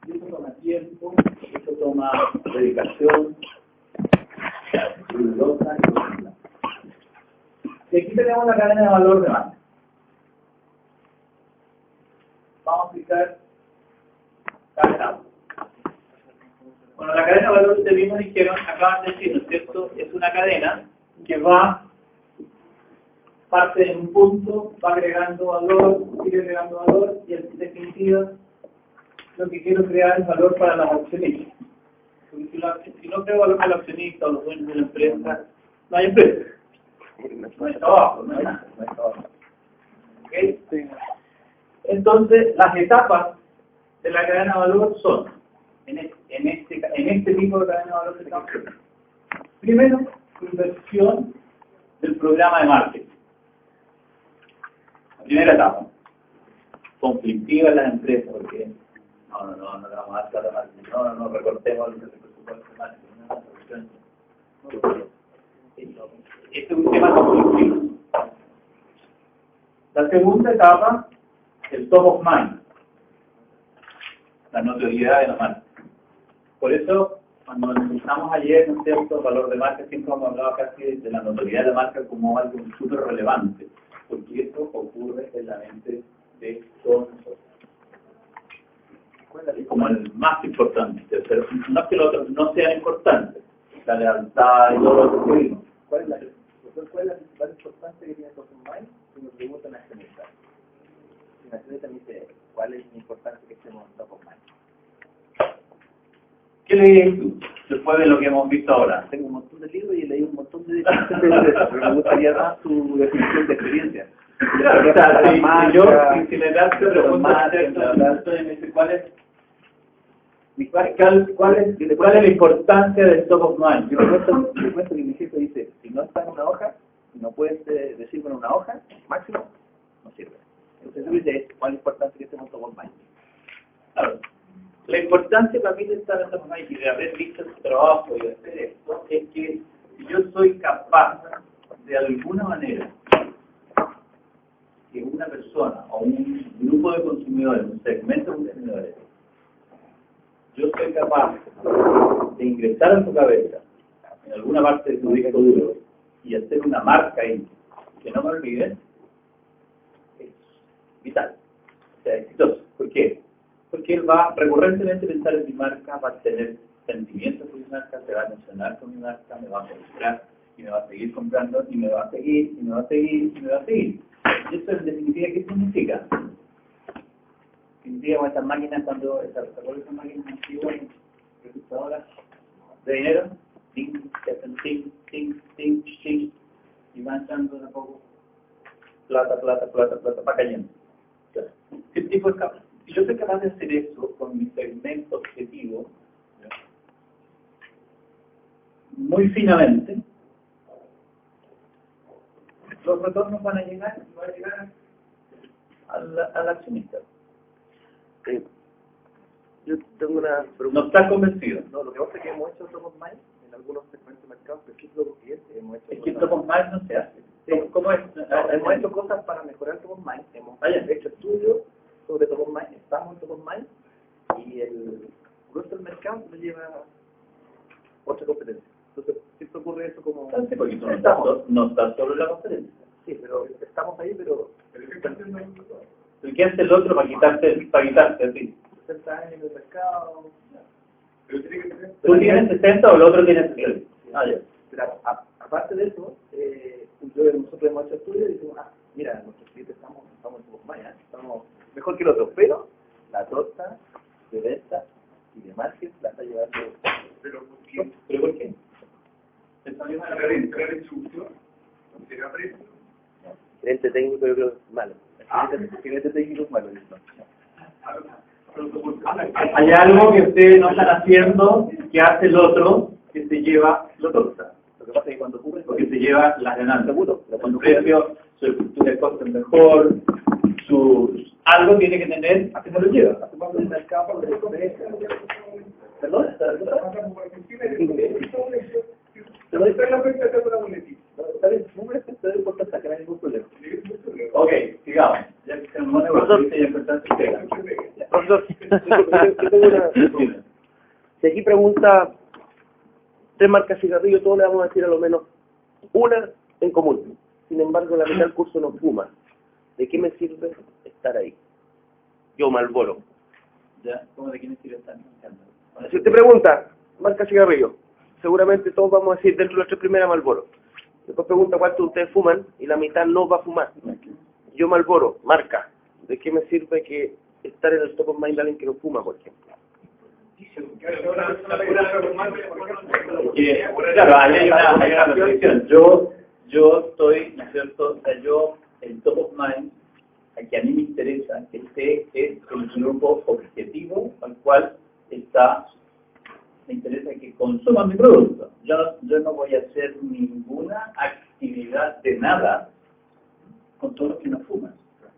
Y eso toma tiempo, eso toma dedicación, rigurosa y profunda. Y aquí tenemos la cadena de valor de marca. Vamos a explicar cada etapa. Bueno, la cadena de valor, ustedes mismos dijeron, acaban de decir, ¿no es cierto? Es una cadena que parte en un punto, va agregando valor, sigue agregando valor, y en definitiva, lo que quiero crear es valor para los accionistas. Porque si no creo valor para los accionistas o los dueños de la empresa, no hay empresa. No hay trabajo, no hay nada, no hay trabajo. ¿Okay? Entonces, las etapas de la cadena de valor son, en este tipo de cadena de valor que estamos viendo. Primero, inversión del programa de marketing. La primera etapa, conflictiva en las empresas, porque no le vamos a dar plata a marketing, no recortemos el presupuesto de marketing, este es un tema conflictivo. La segunda etapa, el top of mind, la notoriedad de la marca. Por eso, cuando empezamos ayer, ¿no es cierto?, el valor de marca, siempre hemos hablado casi de la notoriedad de la marca como algo súper relevante, porque eso ocurre en la mente de todos nosotros. Como el más importante, pero no es que los otros no sean importantes, la lealtad y todo lo que vimos. ¿Cuál es la principal importancia que tiene Top of Mind? Si me preguntan a accionista. Si un accionista me dice, ¿cuál es la importancia que estemos en Top of Mind? ¿Qué lees tú después de lo que hemos visto ahora? Tengo un montón de libros y he leído un montón de definiciones, pero me gustaría dar su definición de experiencia. Claro, o sea, si me das tu pregunta, ¿cuál es la importancia del top of mind? Yo le cuento que mi jefe dice, si no está en una hoja, no puedes decir con una hoja, máximo, no sirve. Entonces yo dice, ¿cuál es la importancia que estemos en top of mind? Claro. La importancia para mí de estar en top of mind y de haber visto su trabajo y de hacer esto es que yo soy capaz de alguna manera que una persona o un grupo de consumidores, un segmento de consumidores, yo soy capaz de ingresar en su cabeza, en alguna parte de su disco duro, y hacer una marca ahí, que no me olviden, es vital, o sea, exitoso. ¿Por qué? Porque él va recurrentemente a pensar en mi marca, va a tener sentimientos con mi marca, se va a emocionar con mi marca, me va a comprar, y me va a seguir comprando, y me va a seguir, y me va a seguir, y me va a seguir. ¿Y eso en definitiva qué significa? Significa estas máquinas cuando esas máquinas antiguas, registradoras de dinero, ting, que hacen ting, ting, ting, ting, y van echando de a poco plata, va cayendo. ¿Qué tipo de cambio? Si yo soy capaz de hacer eso con mi segmento objetivo, muy finamente, los retornos van a llegar al accionista. Yo tengo una pregunta. ¿No estás convencido? No, lo que pasa es que hemos hecho Top of Mind en algunos segmentos de mercado, pero es lo que es que Top of Mind no se hace. Sí. ¿Cómo es? Hemos hecho cosas para mejorar Top of Mind. Hemos hecho estudios sobre Top of Mind, estamos en Top of Mind, y el grueso del mercado lo lleva a otra competencia. Entonces, siempre ocurre eso como... Porque tú no estás solo en la conferencia. Sí, pero estamos ahí, pero... ¿Qué hace el otro para quitarte a ti? 60 años en el mercado... ¿Tú tienes 60 o el otro tiene 60? Ah, ya. Pero aparte de eso, nosotros hemos hecho estudios y decimos, mira, nuestros clientes estamos en Top of Mind, estamos mejor que el otro, pero la torta de venta y de marketing la está llevando... ¿Pero por qué? ¿Pero por qué? ¿Crear instrucción? ¿Será precio? Gerente técnico yo creo que es malo. Gerente técnico es malo. Hay algo que ustedes no están haciendo, que hace el otro, que se lleva la torta. Lo que pasa es que cuando ocurre... Porque se lleva las ganancias. Seguro. Con precio, su estructura de costo es mejor, algo tiene que tener a que se lo lleva. Hacemos el mercado de ¿Perdón? Pero está en la frente de una monetita. Está bien, no me importa sacar ningún problema. Ok, sigamos. Ya que se me pone y ya empezó a Profesor, Yo tengo una... Si aquí pregunta 3 marcas de cigarrillos, todos le vamos a decir a lo menos una en común. Sin embargo, la mitad del curso no fuma. ¿De qué me sirve estar ahí? Yo, Marlboro. ¿Ya? ¿Cómo de quién sirve estar? Si usted pregunta, marca cigarrillo, seguramente todos vamos a decir dentro de las 3 primeras Marlboro. Después pregunta cuántos de ustedes fuman y la mitad no va a fumar. Yo, Marlboro, marca. ¿De qué me sirve que estar en el top of mind de alguien que no fuma, por ejemplo? Claro, hay una contradicción. Yo estoy, ¿no es cierto? O sea, yo, el top of mind, que a mí me interesa, es el grupo objetivo al cual me interesa que consuma mi producto. Yo no voy a hacer ninguna actividad de nada con todos los que no fuman.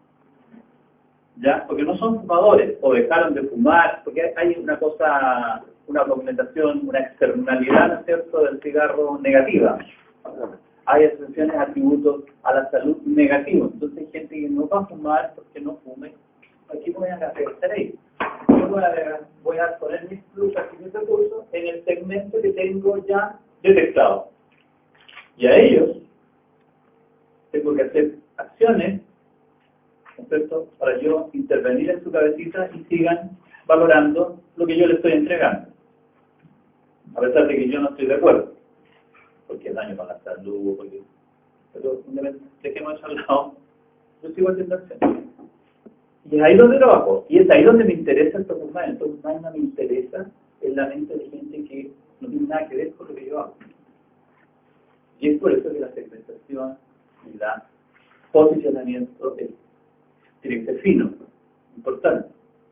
¿Ya? Porque no son fumadores, o dejaron de fumar, porque hay una cosa, una documentación, una externalidad, ¿no es cierto?, del cigarro negativa. Hay asociaciones, atributos a la salud negativos. Entonces hay gente que no va a fumar porque no fume. Aquí voy a hacer ahí. Yo voy a poner mis plus aquí mis recursos en el segmento que tengo ya detectado. Y a ellos tengo que hacer acciones, ¿no es cierto?, para yo intervenir en su cabecita y sigan valorando lo que yo les estoy entregando. A pesar de que yo no estoy de acuerdo. Porque es daño para la salud, pero dejemos eso al lado, yo sigo haciendo acciones. Y es ahí donde trabajo, y es ahí donde me interesa el top of mind. El top of mind no me interesa en la mente de gente que no tiene nada que ver con lo que yo hago. Y es por eso que la segmentación y el posicionamiento tiene que ser fino, importante.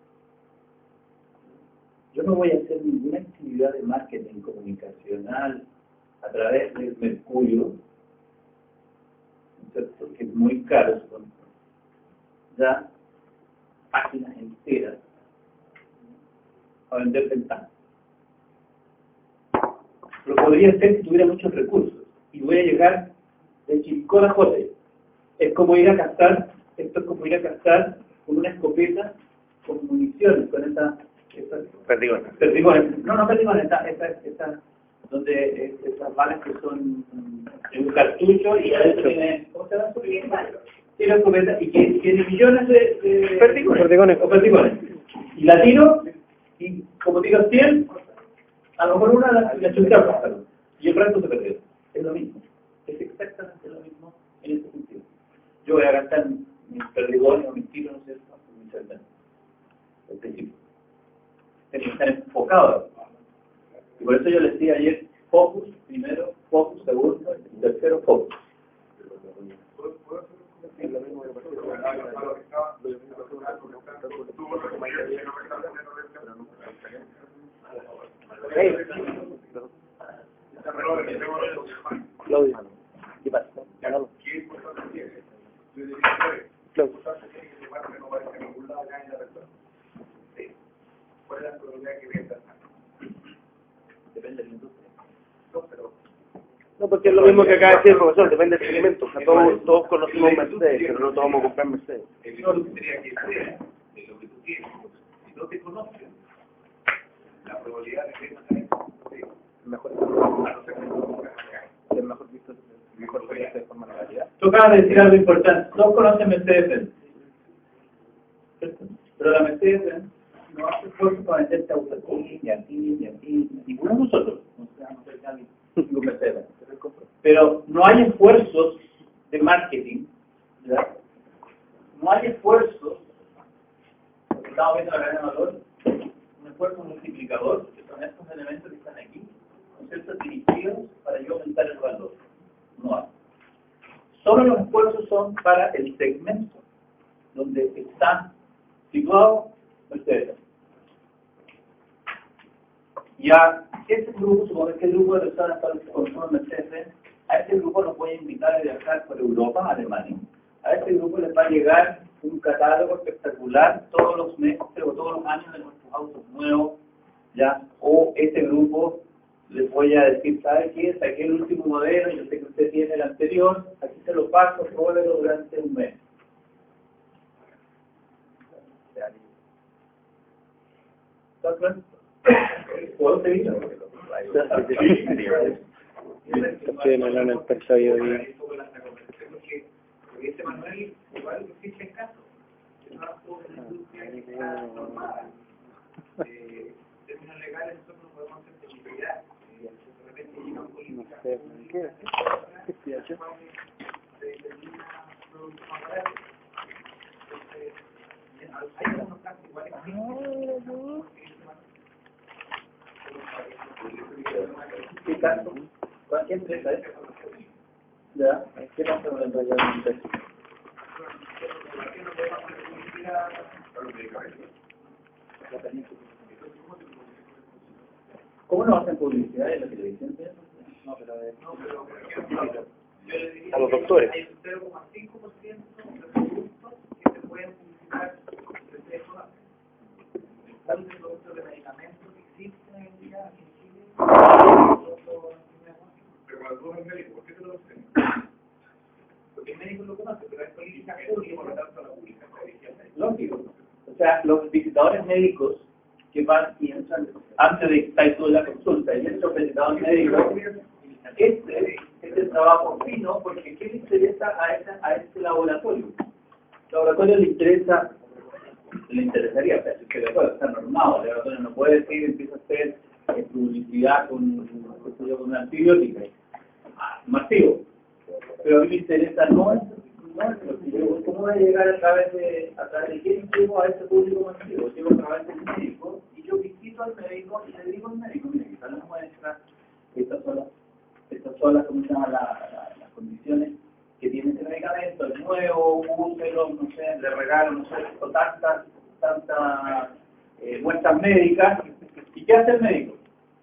Yo no voy a hacer ninguna actividad de marketing comunicacional a través del mercurio, ¿cierto?, que es muy caro, son ya páginas enteras a vender ventanas. Pero podría ser si tuviera muchos recursos y voy a llegar de Chilcón a Jote. Es como ir a cazar, esto es como ir a cazar con una escopeta, con municiones, con Perdigones. No perdigones, donde esas balas que son en un cartucho y adentro tiene, ¿cómo se llama? Tiene escopeta y que tiene millones de perdigones. Y la tiro, y como tiro 100, a lo mejor una la chuté al pájaro. Y el resto se perdió. Es lo mismo. Es exactamente lo mismo en este sentido. Yo voy a gastar mis perdigones o mis tiros, no sé, en mi cerveza. Al principio. Tiene que estar enfocado. Y por eso yo les decía ayer, focus primero, focus segundo, y tercero, focus. Claudio, ¿qué pasa? Depende de la industria. No, porque es lo mismo que acaba de decir el profesor, depende del segmento. O sea, todos conocimos Mercedes, pero no todos vamos a comprar Mercedes. No sería que sea de lo que tú tienes. Si no te conoces, la probabilidad de que Mejor visto, mejor de forma legalidad. Tú acabas de decir algo importante. Todos conocen Mercedes-Benz. Pero la Mercedes-Benz no hace esfuerzo para venderte autos aquí, ni aquí, ni aquí, ninguno de nosotros. No sé ningún Mercedes. Pero no hay esfuerzos de marketing, ¿verdad? No hay esfuerzos, porque estamos viendo la cadena de valor, un esfuerzo multiplicador, que son estos elementos que están aquí, conceptos dirigidos para yo aumentar el valor. No hay. Solo los esfuerzos son para el segmento donde está situado Mercedes. Ya, este grupo, supone que el grupo de personas para los que consumen Mercedes, a este grupo los voy a invitar a viajar por Europa, Alemania. A este grupo les va a llegar un catálogo espectacular todos los meses o todos los años de nuestros autos nuevos, ya. O este grupo les voy a decir, ¿sabe qué? Saqué el último modelo, yo sé que usted tiene el anterior, aquí se lo paso, pruébelo durante un mes. ¿Puedo seguir? Estoy en el episodio y... Porque este Manuel igual existe en caso. No es una industria normada. Términos legales nosotros no podemos hacer publicidad. De repente llega un político. No sé, ¿qué estoy haciendo? Hay algunos casos iguales. ¿Qué caso? ¿Qué empresa es? ¿Ya? ¿Qué pasa con el rayado de empresa? ¿Cómo no hacen publicidad en la televisión? No, pero por ejemplo, yo le diría A los doctores. Hay un 0,5% de productos que se pueden publicitar de teléfono. El producto de medicamentos que existen hoy en día en Chile. Pero cuando tú eres médico, ¿por qué te lo haces? Porque el médico lo conoce, pero hay políticas públicas, por lo tanto la pública se dirige al médico. Lógico. O sea, los visitadores médicos que van y entran antes de estar toda la consulta, y estos visitadores médicos, este es el trabajo fino, porque ¿qué le interesa a este laboratorio? El laboratorio le interesaría, pero es que le puede estar normado, el laboratorio no puede decir, empieza a hacer publicidad con un antibiótico masivo. Pero a mí me interesa no cómo va a llegar a través de quién llego a ese público masivo. Llego a través del médico y yo visito al médico y le digo al médico, mira, aquí están las muestras, estas son las, ¿cómo se llama? Las condiciones que tiene este medicamento, es nuevo, úselo, no sé, le regalo, no sé, con tantas muestras médicas. ¿Y qué hace el médico?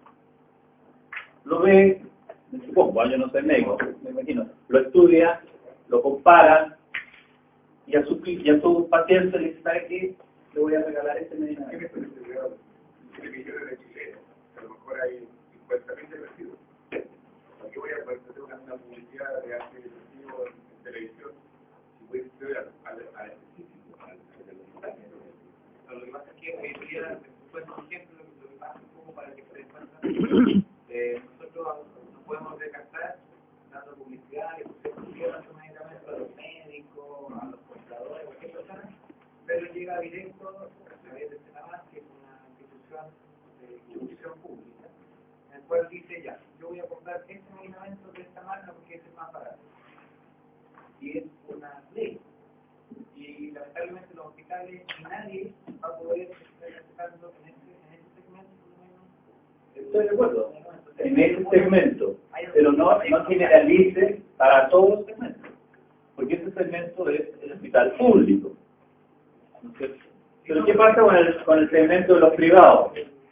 Lo ve, me supongo, yo no soy médico, me imagino, lo estudia, lo compara y a su paciente le dice, ¿sabe qué? Le voy a regalar este medicamento. ¿Qué millones de chilenos? A lo mejor hay 50.000 de residuos. Aquí voy a hacer una publicidad de antidepresivo en televisión si voy a estudiar al específico, al de los detalles. Lo que pasa es que hoy en día, después por ejemplo, lo que pasa un poco para que se den cuenta, nosotros no podemos descartar dando publicidad y pusieron su medicamento a los médicos, a los compradores, cualquier persona, pero llega directo a través de Senamar, que es una institución pública, en el cual dice ya, yo voy a comprar este medicamento de esta marca porque es el más barato. Y es una ley. Y lamentablemente los hospitales y nadie va a poder estar aceptando en ese segmento, por lo menos. Estoy de acuerdo. En ese segmento, pero no generalice para todos los segmentos, porque ese segmento es el hospital público. Entonces, pero ¿qué pasa con el segmento de los privados?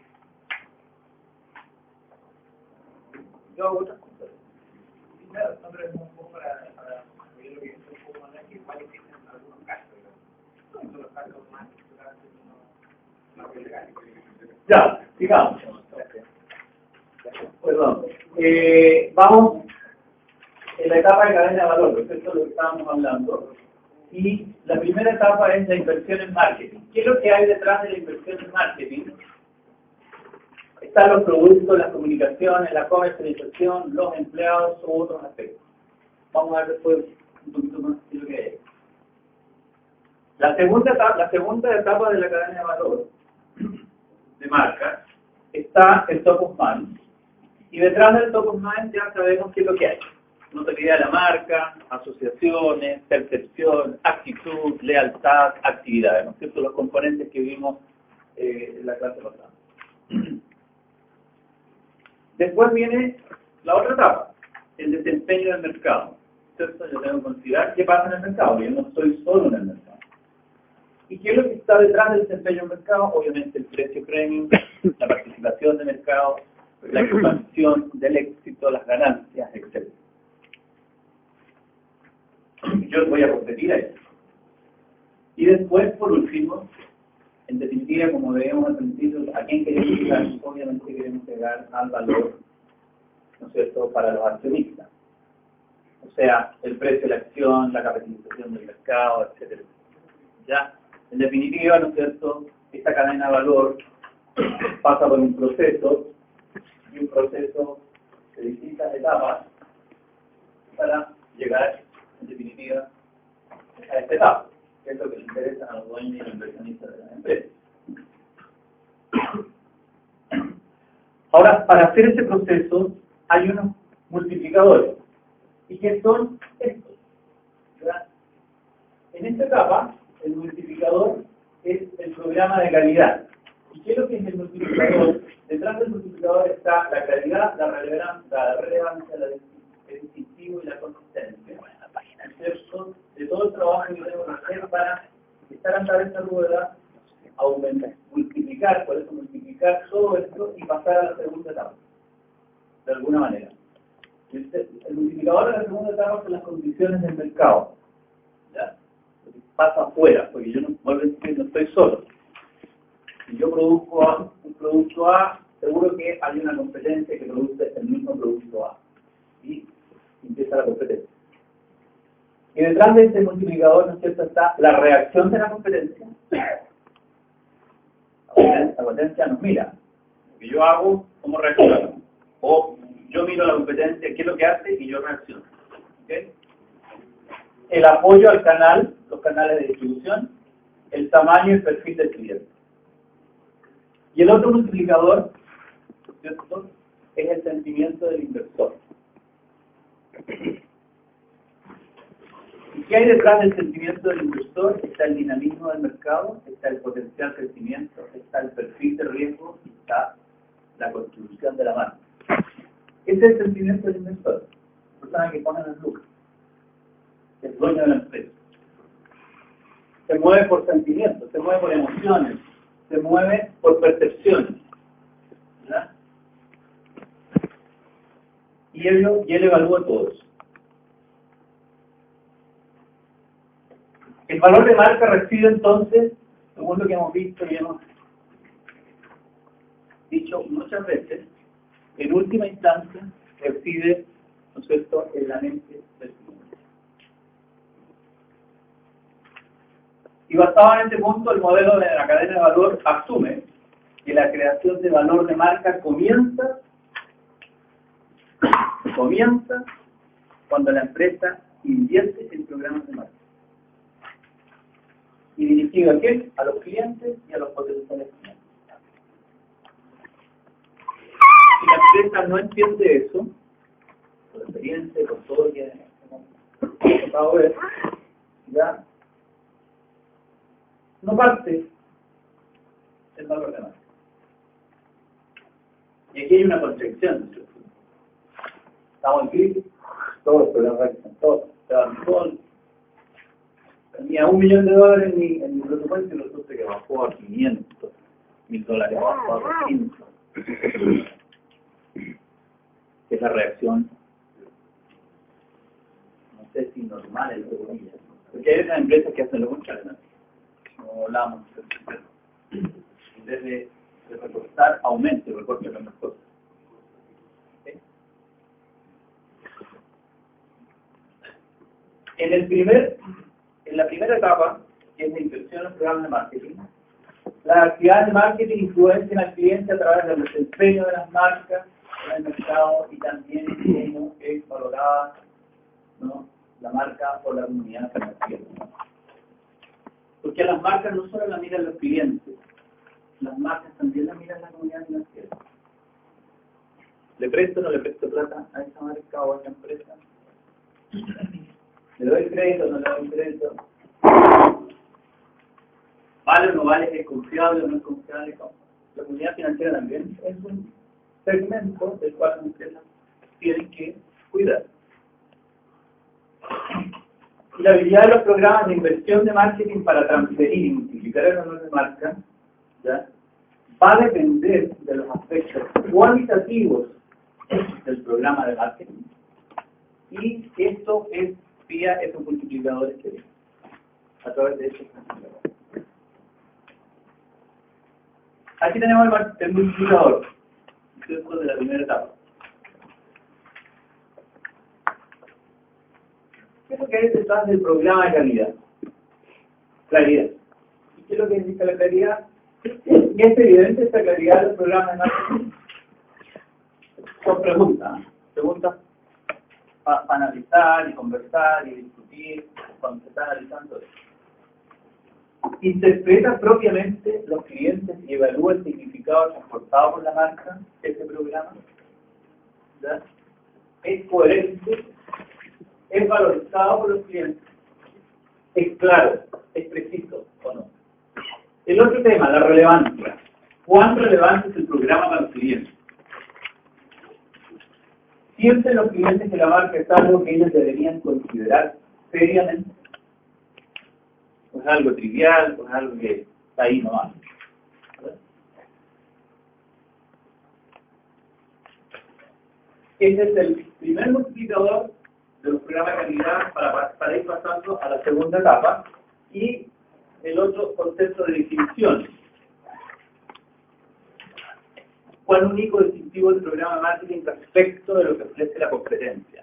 Yo hago otras cosas. Claro, nosotros es un poco para yo lo que es un poco más que igual existen algunos casos, no son los casos más no legales. Ya, sigamos. Perdón. Vamos en la etapa de cadena de valor, esto es lo que estábamos hablando. Y la primera etapa es la inversión en marketing. ¿Qué es lo que hay detrás de la inversión en marketing? Están los productos, las comunicaciones, la comercialización, los empleados u otros aspectos. Vamos a ver después un poquito más de lo que hay. La segunda etapa de la cadena de valor de marca está el top of mind. Y detrás del top of mind ya sabemos qué es lo que hay. Notoriedad de la marca, asociaciones, percepción, actitud, lealtad, actividades, ¿no es cierto? Los componentes que vimos en la clase pasada. Después viene la otra etapa, el desempeño del mercado. ¿Cierto? Yo tengo que considerar qué pasa en el mercado, yo no estoy solo en el mercado. ¿Y qué es lo que está detrás del desempeño del mercado? Obviamente el precio premium, la participación de mercado, la expansión del éxito, las ganancias, etc. Yo voy a competir a eso. Y después, por último, en definitiva, como veíamos al principio, ¿a quién queremos llegar? Obviamente queremos llegar al valor, ¿no es cierto?, para los accionistas. O sea, el precio de la acción, la capitalización del mercado, etc. Ya, en definitiva, ¿no es cierto?, esta cadena de valor pasa por un proceso, y un proceso de distintas etapas para llegar, en definitiva, a esta etapa, que es lo que le interesa a los dueños y a los inversionistas de la empresa. Ahora, para hacer ese proceso hay unos multiplicadores. ¿Y qué son estos? ¿Verdad? En esta etapa, el multiplicador es el programa de calidad. ¿Y qué es lo que es el multiplicador? Detrás del multiplicador está la calidad, la relevancia, el distintivo y la consistencia. ¿Cierto? De todo el trabajo que tenemos que hacer para estar andando esta rueda, aumentar, multiplicar, por eso multiplicar todo esto y pasar a la segunda etapa, de alguna manera. El multiplicador de la segunda etapa son las condiciones del mercado. ¿Ya? Pasa afuera, porque yo no estoy solo. Si yo produzco un producto A, seguro que hay una competencia que produce el mismo producto A. Y empieza la competencia. Y detrás de este multiplicador, ¿no es cierto?, está la reacción de la competencia. La competencia nos mira. Lo que yo hago, ¿cómo reacciono? O yo miro la competencia, qué es lo que hace y yo reacciono. ¿Okay? El apoyo al canal, los canales de distribución, el tamaño y el perfil del cliente. Y el otro multiplicador, ¿cierto?, es el sentimiento del inversor. ¿Y qué hay detrás del sentimiento del inversor? Está el dinamismo del mercado, está el potencial crecimiento, está el perfil de riesgo y está la construcción de la marca. Ese es el sentimiento del inversor, la persona que pone las lucas, el dueño de la empresa. Se mueve por sentimientos, se mueve por emociones, se mueve por percepciones. ¿Verdad? Y él evalúa todo eso. El valor de marca reside entonces, según lo que hemos visto y hemos dicho muchas veces, en última instancia reside, ¿no es cierto?, en la mente del cliente. Y basado en este punto, el modelo de la cadena de valor asume que la creación de valor de marca comienza cuando la empresa invierte en programas de marca. ¿Y dirigido a quién? A los clientes y a los potenciales clientes. Si la empresa no entiende eso, por experiencia, por todo lo que hemos tratado de ver, ya no parte el valor de marca. Y aquí hay una contradicción. Estamos en crisis, todos los programas todos tenía $1 millón en mi presupuesto y resulta que bajó a $500,000, bajó a 500. Es la reacción, no sé si normal, entre comillas. Porque hay unas empresas que hacen lo contrario, ¿no? Como hablamos, en vez de recortar, aumento y recorte las cosas. ¿Okay? En la primera etapa, que es la inversión en programas de marketing, las actividades de marketing influencian al cliente a través del desempeño de las marcas en el mercado y también en cómo es valorada, ¿no?, la marca por la comunidad financiera. Porque a las marcas no solo las miran los clientes, las marcas también las miran la comunidad financiera. ¿Le presto o no le presto plata a esa marca o a esa empresa? ¿Le doy crédito o no le doy crédito? ¿Vale o no vale? ¿Es confiable o no es confiable? La comunidad financiera también es un segmento del cual las empresas tienen que cuidar. Y la habilidad de los programas de inversión de marketing para transferir y multiplicar el valor de marca, ¿ya?, va a depender de los aspectos cualitativos del programa de marketing. Y esto es vía esos multiplicadores que vemos, a través de estos multiplicadores. Aquí tenemos el multiplicador, ¿cierto?, de la primera etapa. ¿Qué es lo que hay detrás del programa de calidad? Claridad. ¿Y qué es lo que indica la claridad? es evidente esta claridad del programa de marketing? Son preguntas. Preguntas para analizar y conversar y discutir cuando se está analizando esto. ¿Interpreta propiamente los clientes y evalúa el significado transportado por la marca este programa? ¿Ya? ¿Es coherente? ¿Es valorizado por los clientes? ¿Es claro? ¿Es preciso o no? El otro tema, la relevancia. ¿Cuán relevante es el programa para los clientes? ¿Sienten los clientes que la marca es algo que ellos deberían considerar seriamente? ¿O es algo trivial? ¿O es algo que está ahí nomás? Ese es el primer multiplicador de los programas de calidad para ir pasando a la segunda etapa. Y el otro concepto de distinción. ¿Cuán único es distintivo el programa de marketing respecto de lo que ofrece la competencia?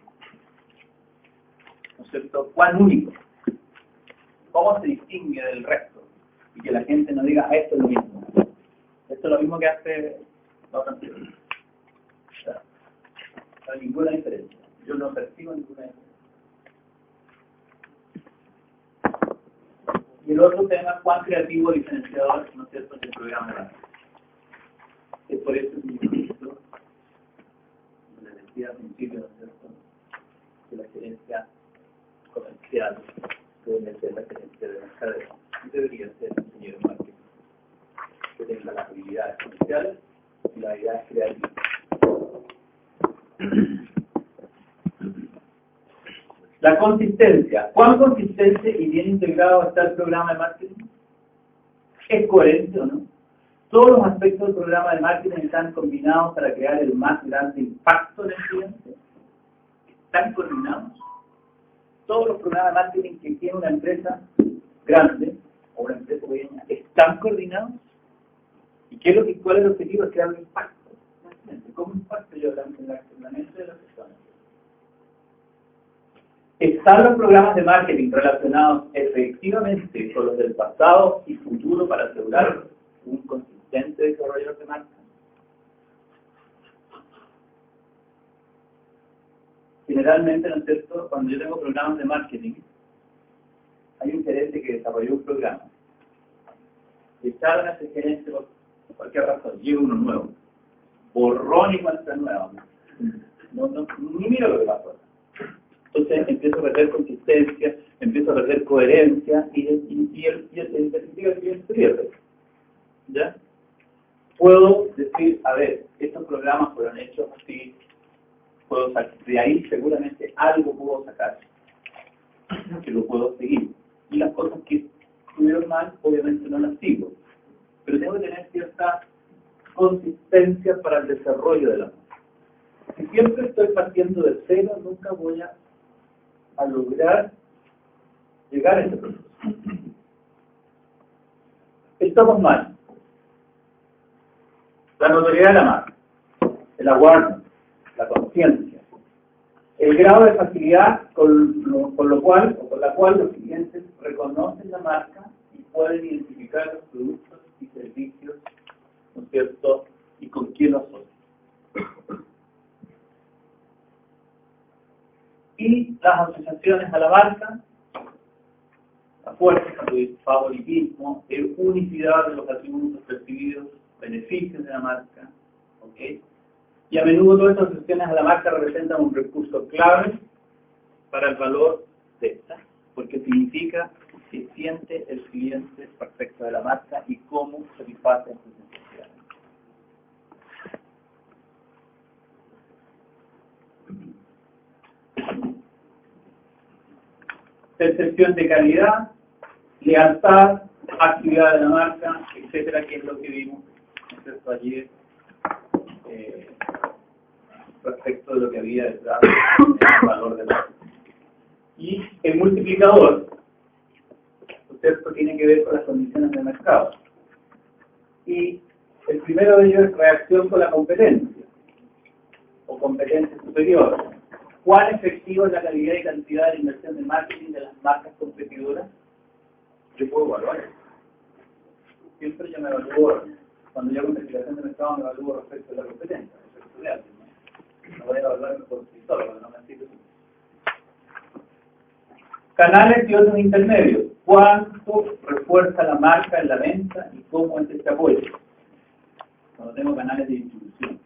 ¿No es cierto? ¿Cuán único? ¿Cómo se distingue del resto? Y que la gente no diga, esto es lo mismo. Esto es lo mismo que hace la otra empresa. O sea, no hay ninguna diferencia. Yo no percibo ninguna diferencia. Y el otro tema, cuán creativo diferenciador, ¿no es cierto?, en el programa de marketing. Es por eso que yo insisto, como les decía al principio, ¿no es cierto?, que la gerencia comercial debe ser la gerencia de mercadeo. Y debería ser un ingeniero de marketing que tenga las habilidades comerciales y las habilidades creativas. La consistencia. ¿Cuán consistente y bien integrado está el programa de marketing? ¿Es coherente o no? Todos los aspectos del programa de marketing están combinados para crear el más grande impacto en el cliente. ¿Están coordinados? Todos los programas de marketing que tiene una empresa grande o una empresa pequeña, ¿están coordinados? ¿Y cuál es el objetivo? Es crear un impacto. ¿Cómo impacto yo en la mente de las personas? ¿Están los programas de marketing relacionados efectivamente con los del pasado y futuro para asegurar un consistente desarrollo de marca? Generalmente, ¿no es cierto?, cuando yo tengo programas de marketing, hay un gerente que desarrolló un programa. Echaron a ese gerente por cualquier razón, llega uno nuevo. Borrón y cuenta nueva. Ni mira lo que pasó. Entonces empiezo a perder consistencia, empiezo a perder coherencia y el cliente se pierde. ¿Ya? Puedo decir, a ver, estos programas fueron hechos así, puedo sacar, de ahí seguramente algo puedo sacar, que lo puedo seguir. Y las cosas que estuvieron mal, obviamente no las sigo. Pero tengo que tener cierta consistencia para el desarrollo de la marca. Si siempre estoy partiendo de cero, nunca voy a lograr llegar a ese proceso. Estamos mal. La notoriedad de la marca, el awareness, la conciencia, el grado de facilidad con la cual los clientes reconocen la marca y pueden identificar los productos y servicios, ¿no es cierto?, y con quién los asocian. Y las asociaciones a la marca, la fuerza, favoritismo, unicidad de los atributos percibidos, beneficios de la marca, ¿ok? Y a menudo todas estas asociaciones a la marca representan un recurso clave para el valor de esta, porque significa que siente el cliente respecto de la marca y cómo satisface sus necesidades. Percepción de calidad, lealtad, actividad de la marca, etcétera, que es lo que vimos ayer respecto de lo que había detrás del valor de la marca. Y el multiplicador, ¿no es cierto?, tiene que ver con las condiciones de mercado. Y el primero de ellos es reacción con la competencia o competencia superior. ¿Cuán efectivo es la calidad y cantidad de la inversión de marketing de las marcas competidoras? Yo puedo evaluar eso. siempre yo me evalúo, cuando yo hago investigación de mercado me evalúo respecto a la competencia, respecto de alguien, ¿no? No voy a evaluarme por sí solo, porque no me sirve. Canales y otros intermedios. ¿Cuánto refuerza la marca en la venta y cómo es este apoyo? Cuando tengo canales de distribución.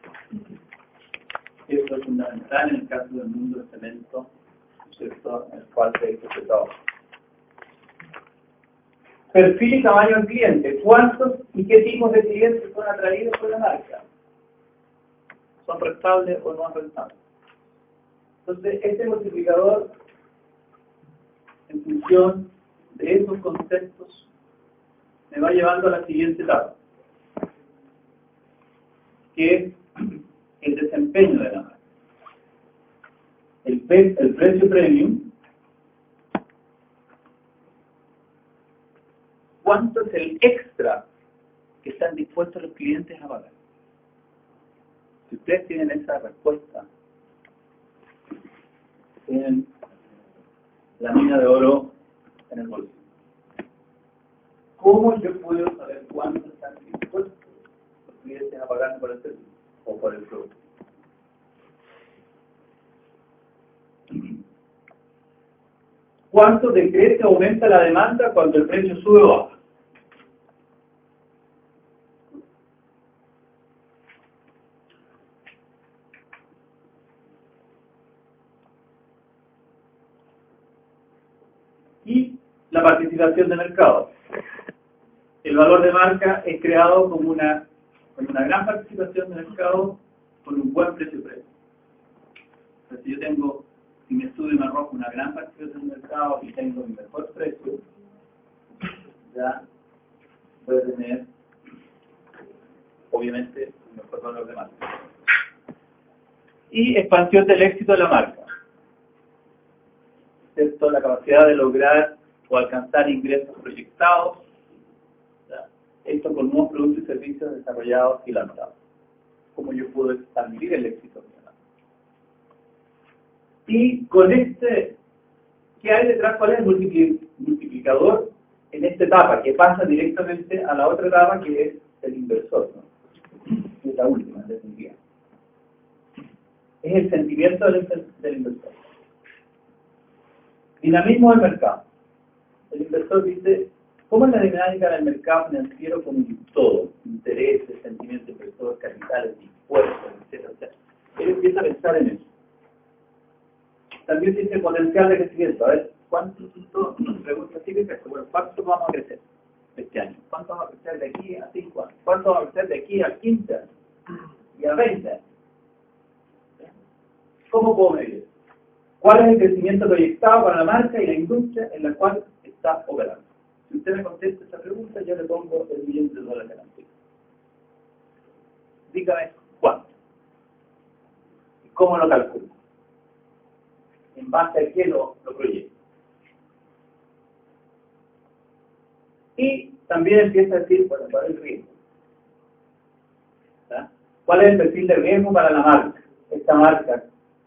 Esto es fundamental en el caso del mundo del cemento, un sector en el cual se ha interpretado. Perfil y tamaño del cliente. ¿Cuántos y qué tipos de clientes son atraídos por la marca? ¿Son rentables o no rentables? Entonces, este multiplicador, en función de esos conceptos, me va llevando a la siguiente etapa, que es el desempeño de la marca. El precio premium. ¿Cuánto es el extra que están dispuestos los clientes a pagar? Si ustedes tienen esa respuesta, tienen la mina de oro en el bolsillo. ¿Cómo yo puedo saber cuánto están dispuestos los clientes a pagar por el servicio o por el producto? ¿Cuánto decrece o aumenta la demanda cuando el precio sube o baja? Y la participación de mercado. El valor de marca es creado como una gran participación de mercado con un buen precio-precio. O sea, si yo tengo, si mi estudio me arroja una gran participación de mercado y tengo mi mejor precio, ya voy a tener, obviamente, un mejor valor de marca. Y expansión del éxito de la marca. ¿Cierto? La capacidad de lograr o alcanzar ingresos proyectados. ¿Ya? Esto con nuevos productos y servicios desarrollados y lanzados. ¿Cómo yo puedo expandir el éxito de la marca? Y con este, ¿qué hay detrás? ¿Cuál es el multiplicador en esta etapa? Que pasa directamente a la otra etapa, que es el inversor, ¿no? Que es la última, en definitiva. Es el sentimiento del inversor. Dinamismo del mercado. El inversor dice, ¿cómo es la dinámica del mercado financiero con todo? Intereses, sentimientos del inversor, capitales, impuestos, etc. Él empieza a pensar en eso. También dice el potencial de crecimiento. A ver, ¿cuánto? Pregunta típica, bueno, ¿cuánto vamos a crecer este año? ¿Cuánto vamos a crecer de aquí a 5 años? ¿Cuánto vamos a crecer de aquí a 15 años? Y a 20 años. ¿Cómo puedo medir? ¿Cuál es el crecimiento proyectado para la marca y la industria en la cual está operando? Si usted me contesta esa pregunta, yo le pongo el $1.000.000 delante. Dígame cuánto. ¿Y cómo lo calculo? ¿En base a qué lo proyecto? Y también empieza a decir, bueno, ¿cuál es el riesgo? ¿Verdad? ¿Cuál es el perfil de riesgo para la marca? Esta marca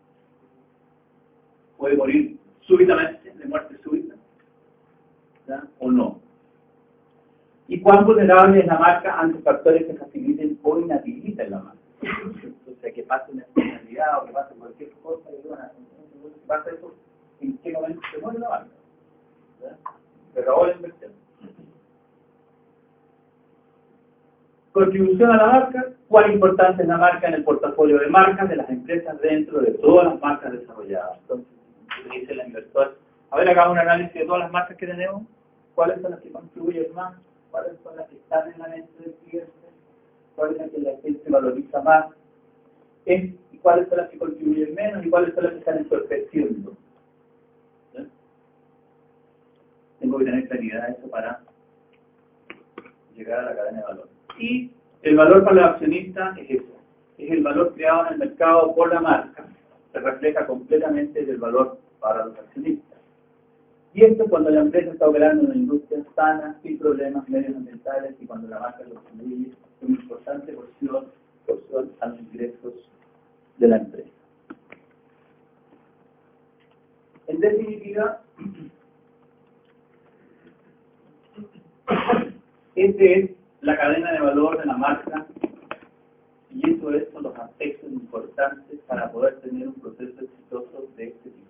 puede morir súbitamente, de muerte súbita, ¿verdad? O no. ¿Y cuán vulnerable es la marca ante factores que faciliten o inhabiliten la marca? O sea, que pase una externalidad o que pase cualquier cosa, y bueno, si pasa eso, ¿en qué momento se muere la marca? ¿Verdad? Se acabó la inversión. Contribución a la marca. ¿Cuán importante es la marca en el portafolio de marcas de las empresas dentro de todas las marcas desarrolladas? Entonces, dice el inversor, a ver, hagamos un análisis de todas las marcas que tenemos, cuáles son las que contribuyen más, cuáles son las que están en la mente del cliente, cuáles son las que la gente valoriza más, y cuáles son las que contribuyen menos y cuáles son las que están entorpeciendo. ¿Sí? Tengo que tener claridad de eso para llegar a la cadena de valor. Y el valor para el accionista es eso, es el valor creado en el mercado por la marca, se refleja completamente en el valor para los accionistas. Y esto cuando la empresa está operando en una industria sana, sin problemas medioambientales y cuando la marca lo contribuye una importante porción a los ingresos de la empresa. En definitiva, este Este es la cadena de valor de la marca y eso son los aspectos importantes para poder tener un proceso exitoso de este tipo.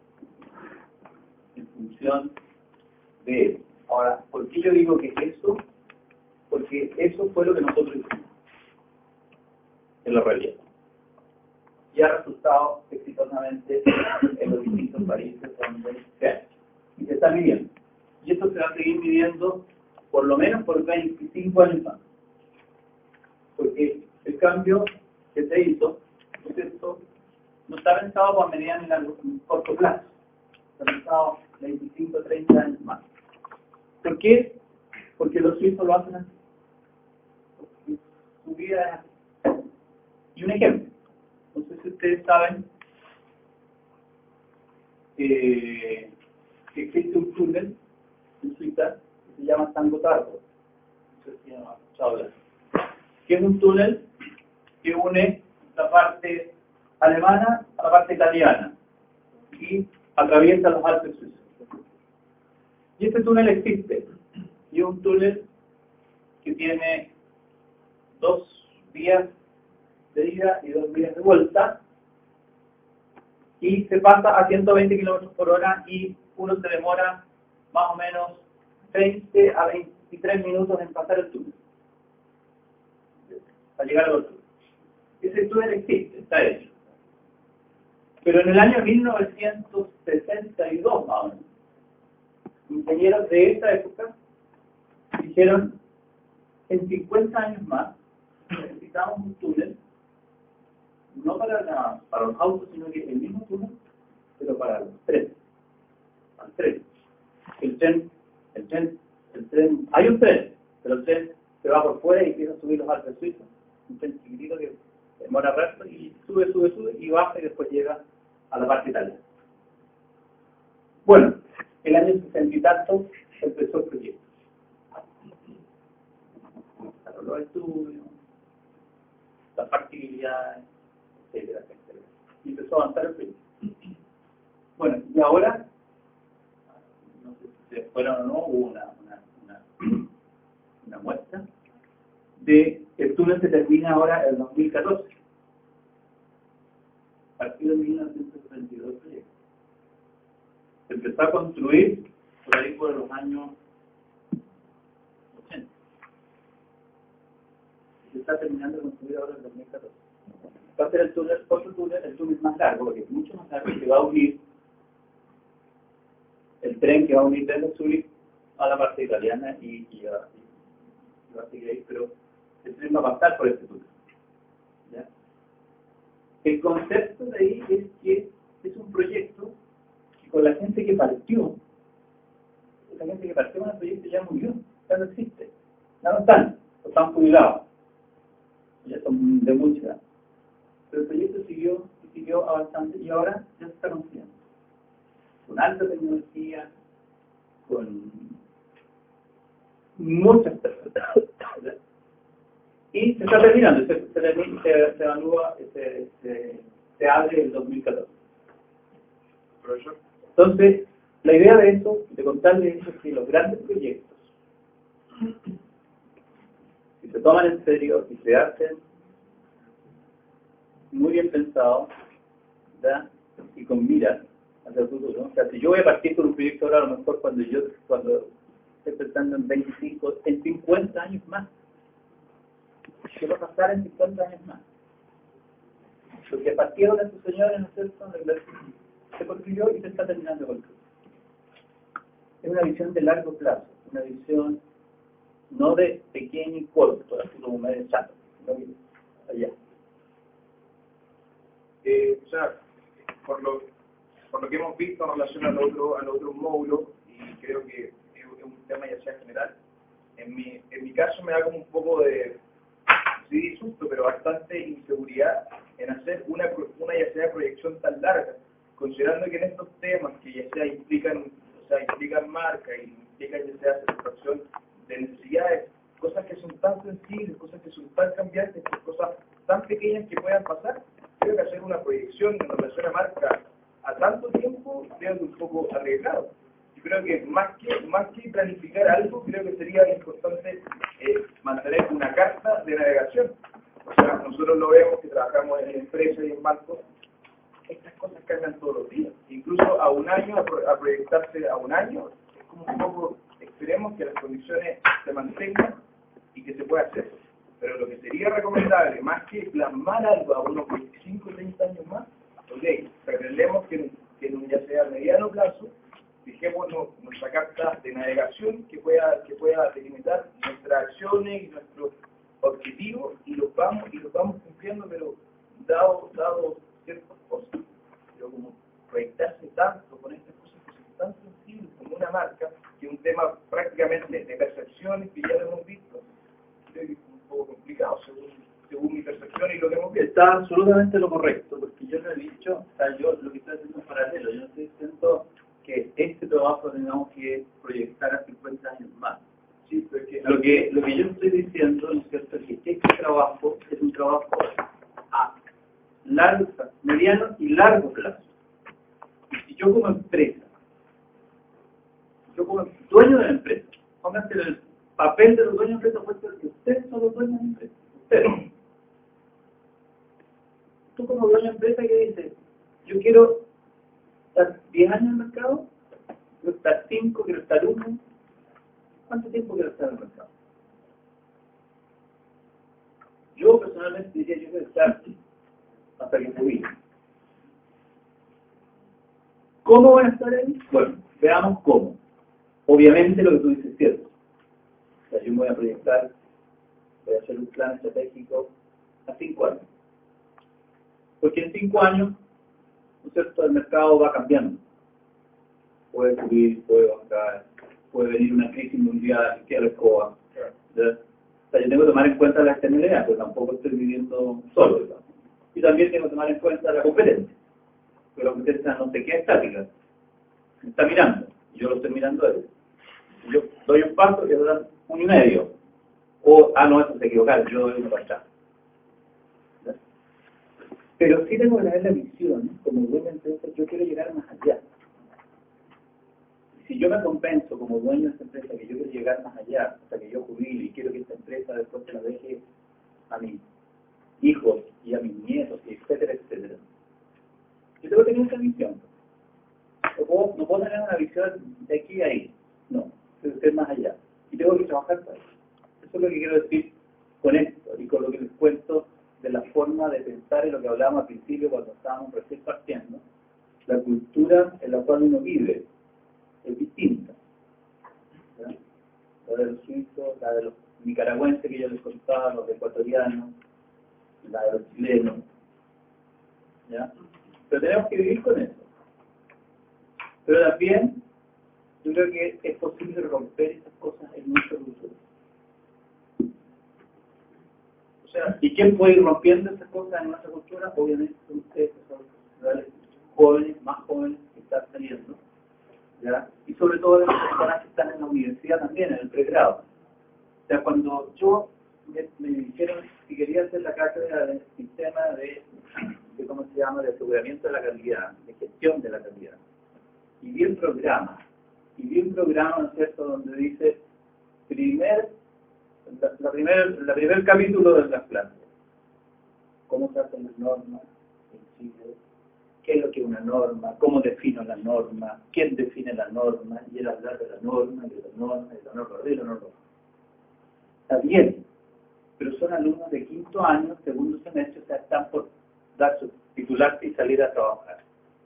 En función de eso. Ahora, ¿por qué yo digo que eso? Porque eso fue lo que nosotros hicimos en la realidad. Y ha resultado exitosamente en los distintos países donde se ha hecho. Y se está midiendo. Y esto se va a seguir midiendo por lo menos por 25 años más. Porque el cambio que se hizo, ¿no? No está pensado para mediano y largo, corto plazo. Está pensado 25, 30 años más. ¿Por qué? Porque los suizos lo hacen así. Porque su vida es así. Y un ejemplo. No sé si ustedes saben que existe un túnel en Suiza que se llama San Gotardo. No sé si han escuchado hablar. Que es un túnel que une la parte alemana a la parte italiana y atraviesa los Alpes suizos. Y este túnel existe. Y es un túnel que tiene 2 vías de ida y 2 vías de vuelta. Y se pasa a 120 km por hora y uno se demora más o menos 20 a 23 minutos en pasar el túnel. Para llegar al otro. Ese túnel existe, está hecho. Pero en el año 1962, más o menos, ingenieros de esa época dijeron, en 50 años más necesitamos un túnel, no para los autos, sino que el mismo túnel, pero para los trenes. Al tren. El tren, hay un tren, pero el tren se va por fuera y empieza a subir los Alpes suizos. Un tren chiquitito que demora rato y sube y baja y después llega a la parte italiana. Bueno, el año 60 y tanto empezó el proyecto. Los estudios, las factibilidades, etcétera. Y empezó a avanzar el proyecto. Bueno, y ahora, no sé si se fueron o no, hubo una muestra de el túnel se termina ahora en 2014. Partido en 1932 el proyecto. Se empezó a construir por ahí por los años 80. Se está terminando de construir ahora en 2014. Va a ser el túnel, el túnel más largo, porque es mucho más largo, que va a unir el tren que va a unir desde Zurich a la parte italiana y va a seguir ahí, pero el tren va a pasar por este túnel. ¿Ya? El concepto de ahí es que es un proyecto que con la gente que partió en el proyecto ya murió, ya no existe, ya no están jubilados, ya son de mucha edad. Pero el proyecto siguió avanzando y ahora ya se está construyendo. Con alta tecnología, con muchas personas. Y se está terminando, se evalúa, se abre el 2014. Profesor. Entonces, la idea de eso, de contarles eso, es que los grandes proyectos, si se toman en serio y se hacen muy bien pensados, ¿verdad? Y con miras hacia el futuro, ¿no? O sea, si yo voy a partir con un proyecto ahora, a lo mejor cuando estoy pensando en 25, en 50 años más, ¿qué va a pasar en 50 años más? Porque partieron estos señores, ¿no es cierto?, se construyó y se está terminando de construir. Es una visión de largo plazo, una visión no de pequeño y corto, así como medio chato, sino que allá. O sea, por lo que hemos visto en relación al otro módulo, y creo que es un tema ya sea general, en mi caso me da como un poco de, sí, susto, pero bastante inseguridad en hacer una ya sea proyección tan larga, considerando que en estos temas que ya sea implican marca y implican ya sea satisfacción de necesidades, cosas que son tan sensibles, cosas que son tan cambiantes, cosas tan pequeñas que puedan pasar, creo que hacer una proyección en relación a marca a tanto tiempo creo que un poco arriesgado. creo que más que planificar algo, creo que sería importante mantener una carta de navegación. O sea, nosotros lo vemos que trabajamos en empresas y en bancos, estas cosas cambian todos los días. Incluso a un año, a proyectarse a un año, es como un poco, esperemos que las condiciones se mantengan y que se pueda hacer. Pero lo que sería recomendable, más que plasmar algo a unos 25 o 30 años más, ok, pretendemos que ya sea a mediano plazo, fijémonos nuestra carta de navegación que pueda delimitar nuestras acciones y nuestros objetivos y los vamos cumpliendo, pero dado ciertas cosas. Pero como proyectarse tanto con estas cosas que son tan sensibles como una marca, que es un tema prácticamente de percepciones que ya lo hemos visto, creo que es un poco complicado según mi percepción y lo que hemos visto. Está absolutamente lo correcto, porque yo lo he dicho, o sea, yo lo que estoy haciendo es paralelo, yo no estoy diciendo que este trabajo tengamos que proyectar a 50 años más. Sí, pero es que Lo que yo estoy diciendo, ¿no es cierto?, es que este trabajo es un trabajo a mediano y largo plazo. Y si yo como empresa, yo como dueño de la empresa, pónganse el papel de los dueños de la empresa, puesto que ustedes son los dueños de la empresa. Ustedes. Tú como dueño de la empresa, ¿qué dices? Yo quiero estar 10 años en el mercado, quiero estar 5, quiero estar 1. ¿Cuánto tiempo quiero estar en el mercado? Yo personalmente diría yo quiero estar hasta que jubile. ¿Cómo van a estar ahí? Bueno, veamos cómo. Obviamente lo que tú dices es cierto. O sea, yo me voy a proyectar, voy a hacer un plan estratégico a 5 años. Porque en 5 años, ¿no es cierto?, el mercado va cambiando. Puede subir, puede bajar, puede venir una crisis mundial que la escoba. O sea, yo tengo que tomar en cuenta la externalidad, pero tampoco estoy viviendo solo, digamos. Y también tengo que tomar en cuenta la competencia. Porque la competencia no se queda estática. Me está mirando, y yo lo estoy mirando a él. Yo doy un paso y ellos dan 1,5. O, no, eso se equivocaron, yo doy uno para atrás. Pero sí tengo que tener la visión, como dueño de empresa, yo quiero llegar más allá. Si yo me compenso como dueño de esta empresa que yo quiero llegar más allá, hasta que yo jubile y quiero que esta empresa después se la deje a mis hijos y a mis nietos, y etcétera, etcétera. Yo tengo que tener esa visión. No puedo tener una visión de aquí a ahí. No, tengo que ser más allá. Y tengo que trabajar para eso. Eso es lo que quiero decir con esto y con lo que les cuento de la forma de pensar en lo que hablábamos al principio cuando estábamos recién partiendo. La cultura en la cual uno vive es distinta. ¿Ya? La de los suizos, la de los nicaragüenses que yo les contaba, los ecuatorianos, la de los chilenos. ¿Ya? Pero tenemos que vivir con eso. Pero también yo creo que es posible romper esas cosas en nuestra cultura. O sea, ¿y quién puede ir rompiendo esas cosas en nuestra cultura? Obviamente son ustedes, que son los profesionales jóvenes, más jóvenes que están saliendo. ¿Ya? Y sobre todo las personas que están en la universidad también, en el pregrado. O sea, cuando yo me dijeron si quería hacer la cátedra del sistema de ¿cómo se llama?, de aseguramiento de la calidad, de gestión de la calidad. Y vi el programa, ¿no es cierto?, donde dice primer capítulo de las clases. ¿Cómo se hacen las normas en Chile? ¿Qué es lo que es una norma? ¿Cómo defino la norma? ¿Quién define la norma? Y el hablar de la norma, de la norma, de la norma, de la norma. Está bien, pero son alumnos de 5º año, 2º semestre, o sea, están por dar su titularse y salir a trabajar.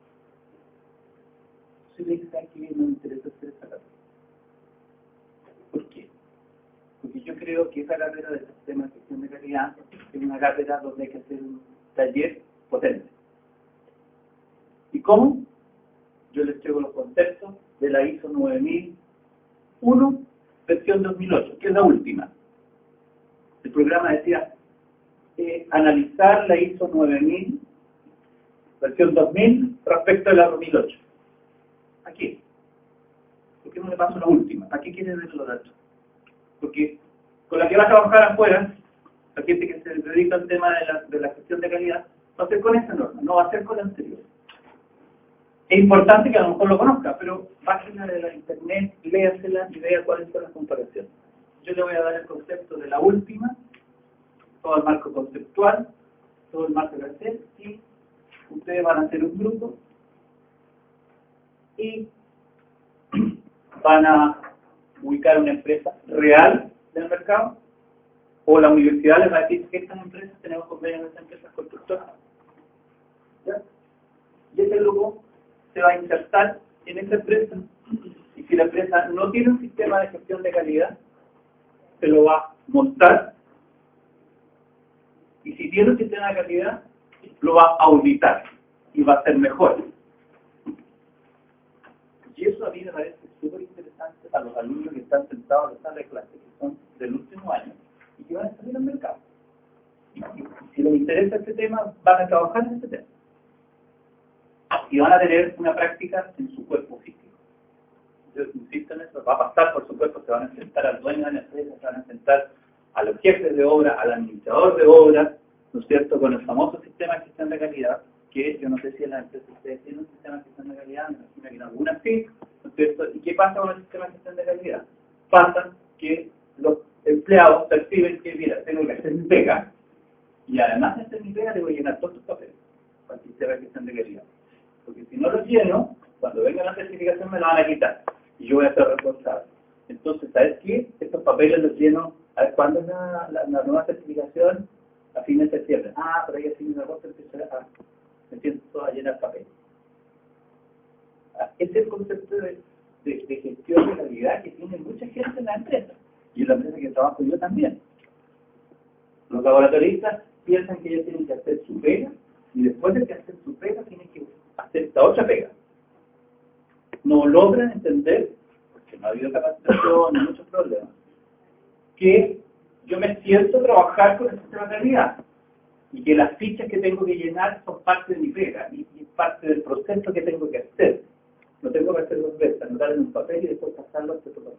Si le dicen que no me interesa hacer esa carrera. ¿Por qué? Porque yo creo que esa carrera de sistema de gestión de calidad es una carrera donde hay que hacer un taller potente. ¿Y cómo? Yo les traigo los conceptos de la ISO 9001, versión 2008, que es la última. El programa decía analizar la ISO 9000, versión 2000, respecto a la 2008. ¿A qué? ¿Por qué no le paso la última? ¿A qué quiere ver los datos? Porque con la que va a trabajar afuera, la gente que se dedica al tema de la gestión de calidad, va a ser con esa norma, no va a ser con la anterior. Es importante que a lo mejor lo conozca, pero página de la internet, léasela y vea cuáles son las comparaciones. Yo le voy a dar el concepto de la última, todo el marco conceptual, todo el marco de hacer, y ustedes van a hacer un grupo y van a ubicar una empresa real del mercado, o la universidad les va a decir que estas empresas tenemos convenios con estas empresas constructoras. ¿Ya? Y ese grupo se va a insertar en esa empresa, y si la empresa no tiene un sistema de gestión de calidad, se lo va a montar, y si tiene un sistema de calidad, lo va a auditar y va a ser mejor. Y eso a mí me parece súper interesante a los alumnos que están sentados en la sala de clase, que son del último año y que van a salir al mercado. Y si les interesa este tema, van a trabajar en este tema. Y van a tener una práctica en su cuerpo físico. Yo insisto en eso, va a pasar por su cuerpo, se van a enfrentar al dueño de la empresa, se van a enfrentar a los jefes de obra, al administrador de obra, ¿no es cierto?, con el famoso sistema de gestión de calidad, que yo no sé si en las empresas ustedes tienen un sistema de gestión de calidad, me imagino que en algunas sí, ¿no es cierto? ¿Y qué pasa con el sistema de gestión de calidad? Pasa que los empleados perciben que, mira, tengo que hacer mi pega, y además de hacer mi pega, debo llenar todos tus papeles para el sistema de gestión de calidad. Porque si no los lleno, cuando venga la certificación me la van a quitar, y yo voy a ser responsable. Entonces, ¿sabes qué? Estos papeles los lleno, a ver, ¿cuándo es la nueva certificación? A fines de septiembre. Ah, pero ahí a fines de agosto me siento a llenar papel. Ese es el concepto de gestión de calidad que tiene mucha gente en la empresa. Y en la empresa que trabajo yo también. Los laboratoristas piensan que ellos tienen que hacer su pega, y después de que hacer su pega tienen que hacer esta otra pega. No logran entender, porque no ha habido capacitación y muchos problemas, que yo me siento a trabajar con el sistema de calidad y que las fichas que tengo que llenar son parte de mi pega y parte del proceso que tengo que hacer. No tengo que hacer dos veces, anotar en un papel y después pasarlo a otro papel.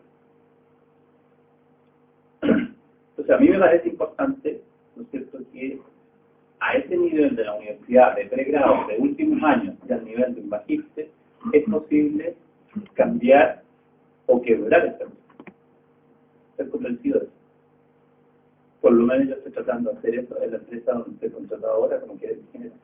Entonces a mí me parece importante, ¿no es cierto?, que a ese nivel de la universidad, de pregrado, de últimos años y al nivel de un magíster, es posible cambiar o quebrar esta cosa. Estoy convencido de eso. Por lo menos yo estoy tratando de hacer eso en la empresa donde estoy contratado ahora como que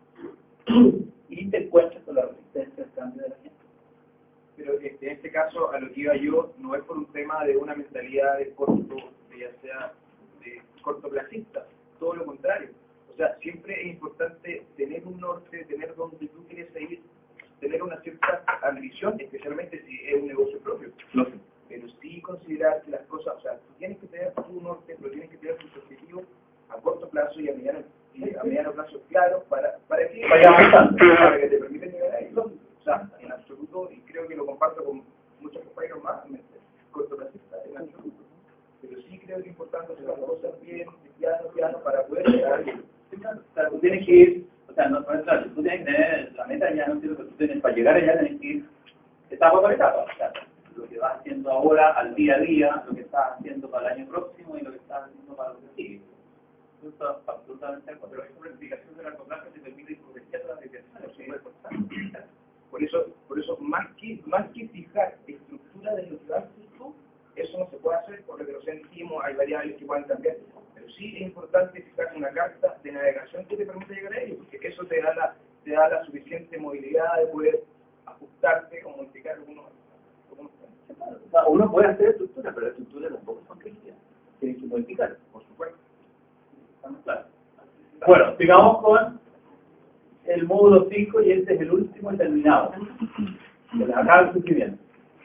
y te encuentras con la resistencia al cambio de la gente. Pero en este caso, a lo que iba yo, no es por un tema de una mentalidad de corto, ya sea de cortoplacista, todo lo contrario. O sea, siempre es importante tener un norte, tener donde tú quieres ir, tener una cierta ambición, especialmente si es un negocio propio. No sé. Pero sí considerar que las cosas, o sea, tú tienes que tener tu norte, pero tienes que tener tus objetivos a corto plazo y a mediano plazo claros para que para que te permitan llegar ahí. O sea, en absoluto, y creo que lo comparto con muchos compañeros más, cortoplacistas, en absoluto. Pero sí creo que es importante hacer las cosas bien, piano, para poder llegar ahí. O sea, tú tienes que ir, o sea, no es claro, tú tienes que tener la meta ya, no quiero que tú tienes, para llegar allá tienes que ir etapa por etapa. O sea, lo que vas haciendo ahora, al día a día, lo que estás haciendo para el año próximo y lo que estás haciendo para lo que sigue. Eso es absolutamente algo, pero esa planificación de largo plazo te permite ir corrigiendo las decisiones, es muy importante. Por eso más que fijar estructura de lo que haces tú, eso no se puede hacer, por lo que recién dijimos, hay variables que pueden cambiar. Pero sí es importante fijar una carta de navegación que te permita llegar a ello, porque eso te da la suficiente movilidad de poder ajustarte o modificar algunos. O sea, uno puede hacer estructura, pero la estructura tampoco son rígidas. Tienes que modificar, por supuesto. ¿Estamos claros? Bueno, sigamos con el módulo 5 y este es el último y terminado. Se les acaba el sufrimiento.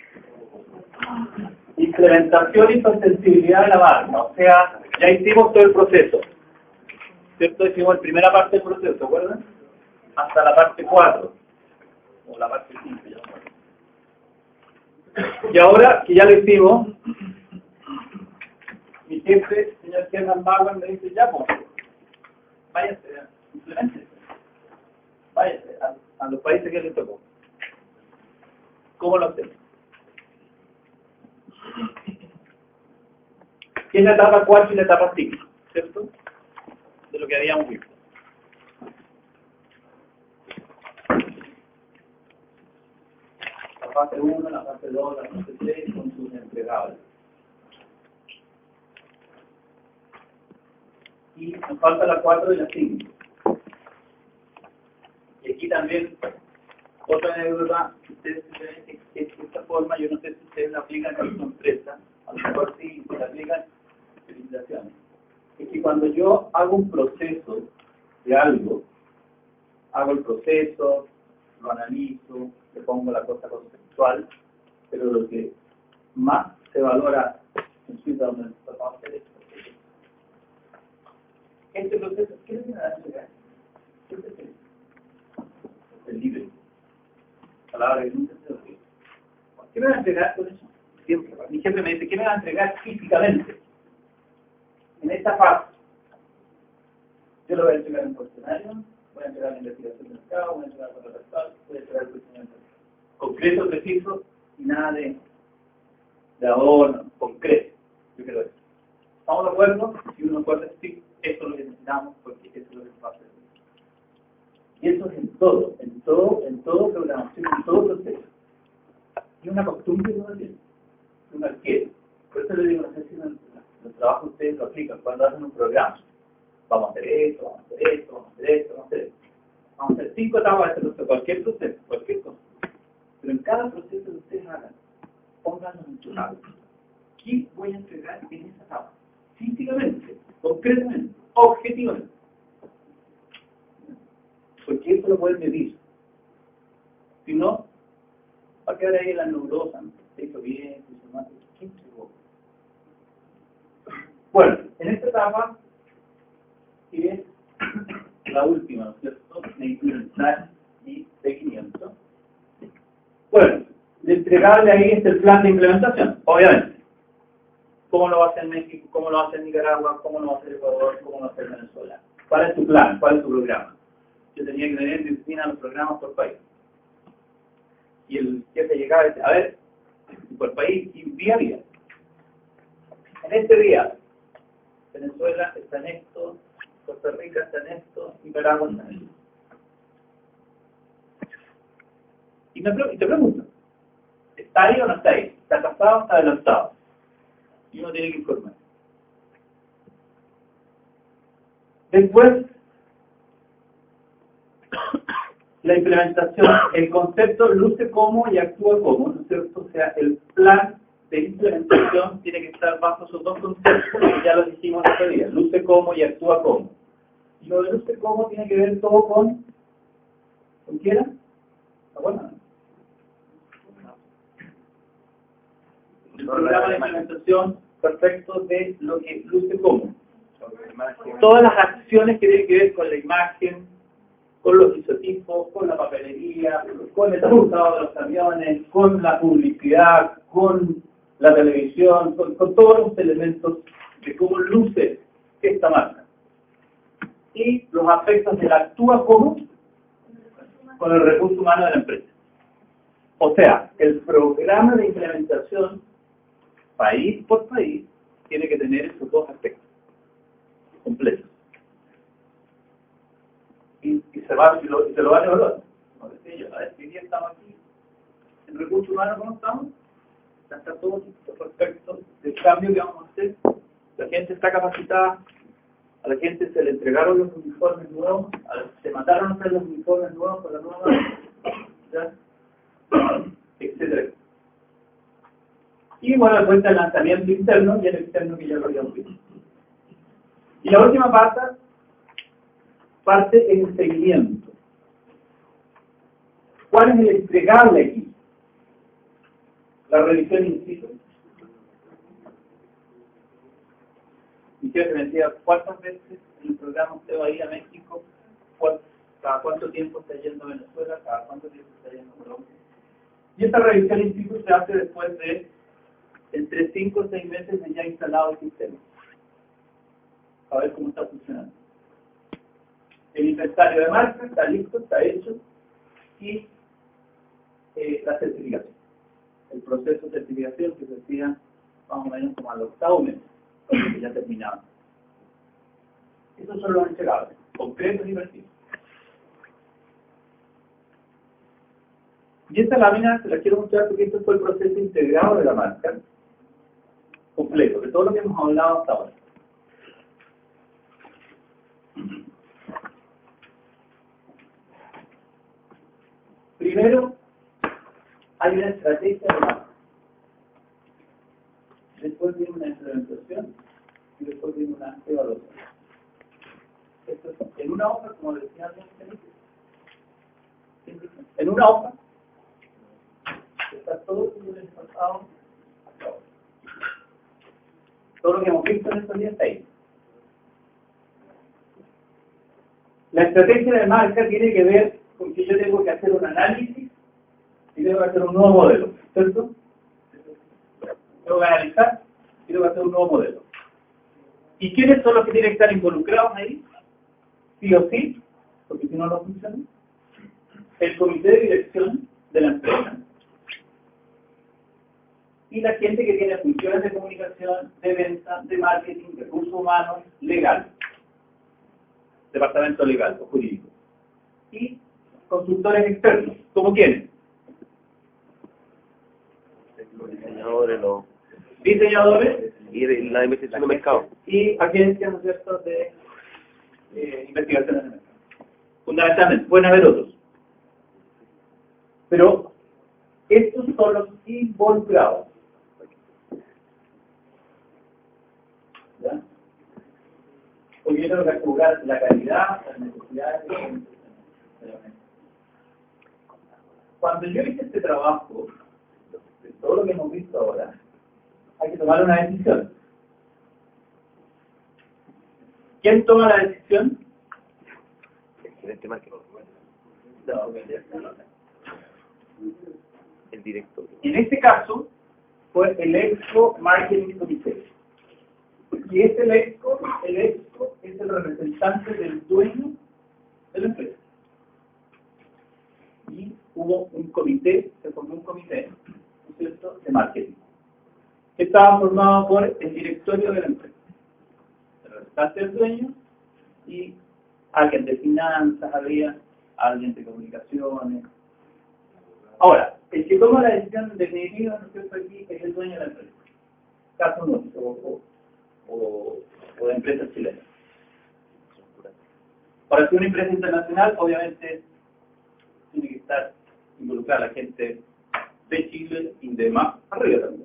Implementación y sostenibilidad de la marca. O sea, ya hicimos todo el proceso. ¿Cierto? Hicimos la primera parte del proceso, ¿se acuerdan? Hasta la parte 4. O la parte 5, ya no me acuerdo. Y ahora que ya lo hicimos, mi jefe, señor Herman Bauer, me dice, ya, pues, váyase, implemente. Váyase a los países que le tocó. ¿Cómo lo hacemos? ¿Qué es la etapa 4 y la etapa 5? ¿Cierto? De lo que habíamos visto. fase 1, la fase 2, la fase 3 con sus entregables. Y nos falta la 4 y la 5. Y aquí también, otra anécdota, ustedes ven que de esta forma, yo no sé si ustedes la aplican en su empresa, a lo mejor sí, si la aplican, felicitaciones. Es que cuando yo hago un proceso de algo, hago el proceso, lo analizo, le pongo la cosa conceptual, pero lo que más se valora en Suiza donde se va a hacer esto. Este proceso, ¿qué le tiene a llegar? ¿Qué es esto? El libre. Palabra que nunca se olvida. ¿Qué me va a entregar con eso? Siempre. Mi jefe me dice, ¿qué me va a entregar físicamente? En esta fase. Yo lo voy a entregar en cuestionario, voy a entregar la investigación del mercado, voy a entregar la contractual, voy a entregar el cuestionario concreto, preciso y nada de adorno, concreto. Yo creo eso. ¿Estamos de acuerdo? Si uno acuerda, sí, esto es lo que necesitamos porque eso es lo que pasa. Y eso es en todo programación, en todo proceso. Y una costumbre que uno tiene, uno adquiere. Por eso le digo, no sé si en el trabajo ustedes lo aplican, cuando hacen un programa. Vamos a hacer esto, vamos a hacer esto, vamos a hacer esto, vamos a hacer esto. Vamos a hacer 5 etapas de este proceso, cualquier cosa. Pero en cada proceso que ustedes hagan, pónganlo en su lado. ¿Qué voy a entregar en esa etapa? Físicamente, concretamente, objetivamente. Porque eso lo pueden medir. Si no, va a quedar ahí en la neurosa, ¿no? Se hizo bien, se hizo mal. ¿Qué entregó? Bueno, en esta etapa, que es la última, ¿no es cierto? De implementar y seguimiento. Bueno, de entregarle ahí este el plan de implementación, obviamente. ¿Cómo lo va a hacer México? ¿Cómo lo va a hacer Nicaragua? ¿Cómo lo va a hacer Ecuador? ¿Cómo lo va a hacer Venezuela? ¿Cuál es tu plan? ¿Cuál es tu programa? Yo tenía que tener disciplina los programas por país. Y el jefe llegaba y decía, a ver, por país, y día a día. En este día, Venezuela está en esto, Costa Rica está en esto, Nicaragua está en esto. Y te pregunto, ¿está ahí o no está ahí? ¿Está atrasado o está adelantado? Y uno tiene que informar. Después, la implementación, el concepto luce como y actúa como, ¿no es cierto? O sea, el plan de implementación tiene que estar bajo esos dos conceptos que ya lo dijimos el otro día, luce como y actúa como. Y lo de luce como tiene que ver todo ¿con quién era? ¿Está bueno? El programa de implementación perfecto de lo que luce como. Todas las acciones que tienen que ver con la imagen, con los isotipos, con la papelería, con el resultado de los camiones, con la publicidad, con la televisión, con todos los elementos de cómo luce esta marca. Y los aspectos del actúa como con el recurso humano de la empresa. O sea, el programa de implementación, país por país, tiene que tener esos dos aspectos completos. Y se lo van a evaluar. Como decía yo, a ver, si día estamos aquí, en recursos humanos, ¿cómo estamos? Está todo respecto del cambio que vamos a hacer. La gente está capacitada, a la gente se le entregaron los uniformes nuevos, se mandaron a hacer los uniformes nuevos con la nueva, etc. Y bueno, después está el lanzamiento interno y el externo que ya lo habíamos visto. Y la última parte es el seguimiento. ¿Cuál es el entregable aquí? La revisión in situ. Mi jefe me decía, ¿cuántas veces en el programa usted va a ir a México? ¿Cada cuánto tiempo está yendo a Venezuela? ¿Cada cuánto tiempo está yendo a Colombia? Y esta revisión in situ se hace después de entre 5 o 6 meses de ya instalado el sistema. A ver cómo está funcionando. El inventario de marca está listo, está hecho. Y la certificación. El proceso de certificación que se hacía más o menos como al 8º mes, que ya terminaba. Esos son los entregables, concretos y precisos. Y esta lámina se la quiero mostrar porque este fue el proceso integrado de la marca, completo, de todo lo que hemos hablado hasta ahora. Primero, hay una estrategia de marca. Después viene una implementación y después viene una evaluación. Esto es en una hoja, como decía antes, en una hoja está todo lo que hemos pasado hasta ahora. Todo lo que hemos visto en estos días está ahí. La estrategia de marca tiene que ver con que yo tengo que hacer un análisis y tengo que hacer un nuevo modelo, ¿cierto? Tengo que analizar y tengo que hacer un nuevo modelo. ¿Y quiénes son los que tienen que estar involucrados ahí? Sí o sí, porque si no, no funciona. El comité de dirección de la empresa y la gente que tiene funciones de comunicación, de venta, de marketing, recursos humanos, legal, departamento legal o jurídico, y consultores externos, ¿como quiénes? Los diseñadores, los... Diseñadores Y de la investigación de mercado. y agencias, ¿no es cierto?, de investigación en el mercado. Fundamentalmente, pueden haber otros. Pero estos son los involucrados. ¿Ya? Porque yo tengo que asegurar la calidad, las necesidades de la empresa. Cuando yo hice este trabajo, de todo lo que hemos visto ahora, hay que tomar una decisión. ¿Quién toma la decisión? El gerente de marketing. No. El director. En este caso, fue el Expo Marketing Committee. Y este Expo es el representante del dueño de la empresa. Y hubo un comité, se formó un comité, ¿no es cierto?, de marketing, que estaba formado por el directorio de la empresa, el representante del dueño y alguien de finanzas, había alguien de comunicaciones. Ahora, el que toma la decisión definitiva, ¿no es cierto?, aquí es el dueño de la empresa, caso nuestro o de empresas chilenas. Para ser una empresa internacional, obviamente, tiene que estar involucrada la gente de Chile y de más arriba también.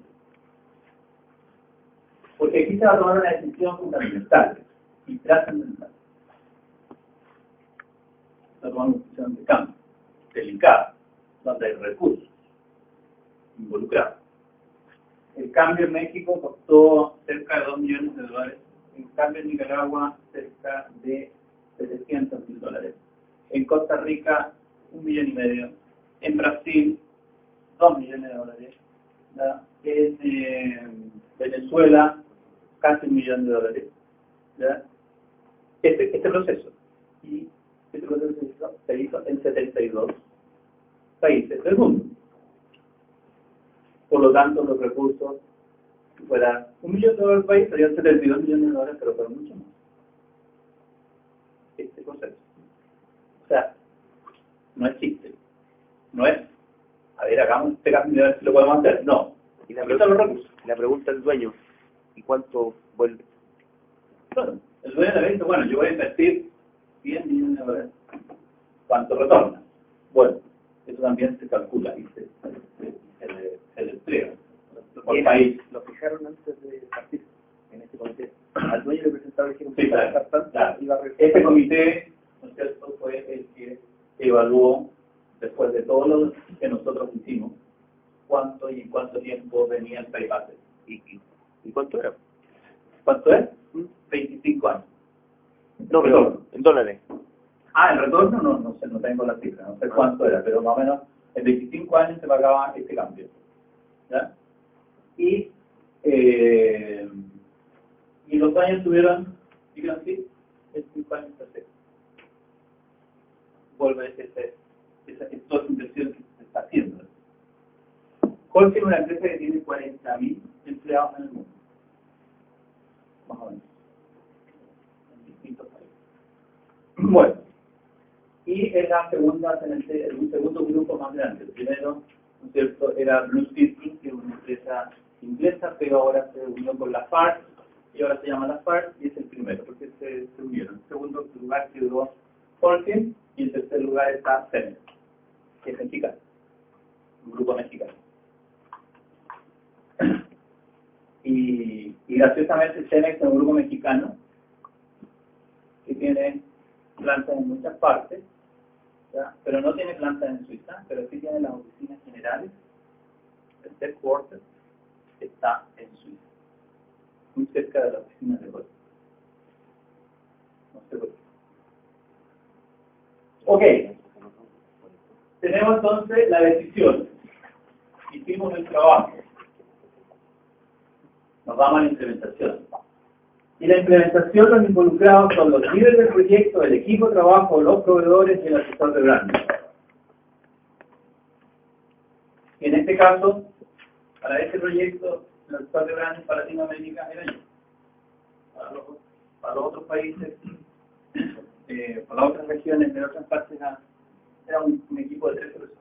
Porque aquí se va a tomar una decisión fundamental y trascendental. Se va a tomar una decisión de cambio, delicada, donde hay recursos involucrados. El cambio en México costó cerca de $2 millones. El cambio en Nicaragua cerca de $700.000. En Costa Rica, $1,5 millones. En Brasil, $2 millones. ¿Ya? En Venezuela, casi $1 millón. ¿Ya? Este proceso. Y este proceso se hizo en 72 países del mundo. Por lo tanto, los recursos, si fuera $1 millón al país, serían $72 millones, pero por mucho más. Este proceso. O sea, no es chiste. No es, a ver, hagamos este cambio y a ver si lo podemos hacer. No. Y la pregunta del dueño, ¿y cuánto vuelve? Bueno, el dueño le dice, bueno, yo voy a invertir $100 millones. ¿Cuánto retorna? Bueno, eso también se calcula, dice el empleo. Por país. Lo fijaron antes de partir en este comité. Al dueño le presentaron el Sí, claro. Este comité, ¿no es cierto?, fue el que evaluó, después de todo lo que nosotros hicimos, cuánto y en cuánto tiempo venía el payback. ¿Y cuánto era? ¿Cuánto es? 25 años. No, pero en dólares. El retorno no sé, no tengo la cifra, no sé cuánto era, pero más o menos en 25 años se pagaba este cambio. ¿Ya? Y los años tuvieron, digan así, 25 años perfecto. Vuelve toda esa inversión que se está haciendo. Holcim es una empresa que tiene 40.000 empleados en el mundo. Más o menos. En distintos países. Bueno. Y y es la segunda, el segundo grupo más grande. El primero, ¿no es cierto?, era Blue System, que es una empresa inglesa, pero ahora se unió con la FARC, y ahora se llama la FARC, y es el primero, porque se unieron. En segundo lugar quedó Holcim, y en tercer lugar está Cemex, que es mexicano, un grupo mexicano. Y graciosamente Cemex es un grupo mexicano que tiene plantas en muchas partes, ¿ya? Pero no tiene plantas en Suiza, pero sí tiene las oficinas generales. El headquarter está en Suiza, muy cerca de la oficina de Holcim. No sé por qué. Ok, tenemos entonces la decisión. Hicimos el trabajo. Nos vamos a la implementación. Y la implementación, los involucrados son los líderes del proyecto, el equipo de trabajo, los proveedores y el asesor de branding. Y en este caso, para este proyecto, el asesor de branding para Latinoamérica era yo. Para los otros países, para las otras regiones, de otras partes, era un equipo de 3 personas.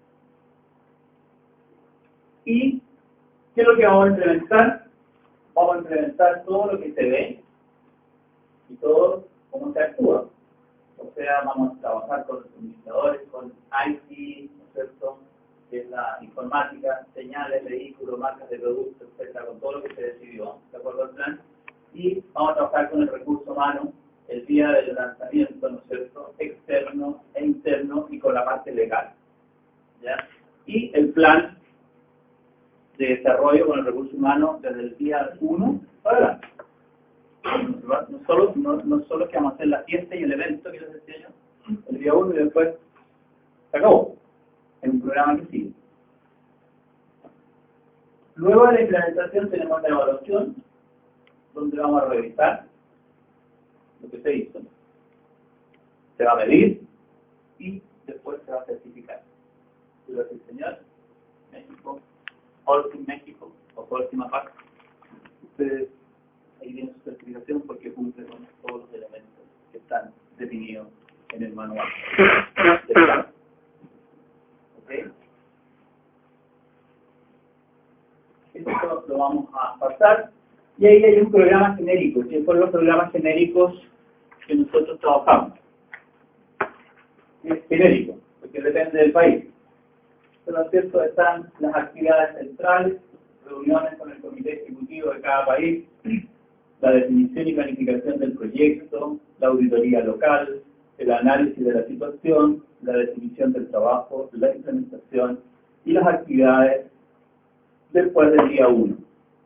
¿Y qué es lo que vamos a implementar? Vamos a implementar todo lo que se ve y todo cómo se actúa. O sea, vamos a trabajar con los administradores, con IT, ¿no es cierto?, que es la informática, señales, vehículos, marcas de productos, etcétera, con todo lo que se decidió, de acuerdo al plan. Y vamos a trabajar con el recurso humano el día del lanzamiento, ¿no es cierto?, externo e interno, y con la parte legal, ¿ya? Y el plan de desarrollo con el recurso humano desde el día 1 para adelante. No solo que vamos a hacer la fiesta y el evento que les decía yo, el día 1 y después se acabó. Es un programa que sigue. Luego de la implementación tenemos la evaluación, donde vamos a revisar lo que se hizo. Se va a medir y después se va a certificar. Y lo que el señor México, Holcim México o Holcim aparte, ustedes ahí tienen su certificación porque cumple con todos los elementos que están definidos en el manual del plan. ¿Ok? Esto lo vamos a pasar. Y ahí hay un programa genérico, que son los programas genéricos que nosotros trabajamos. Es genérico, porque depende del país. Pero, ¿no es cierto?, están las actividades centrales, reuniones con el comité ejecutivo de cada país, la definición y planificación del proyecto, la auditoría local, el análisis de la situación, la definición del trabajo, la implementación y las actividades después del día 1.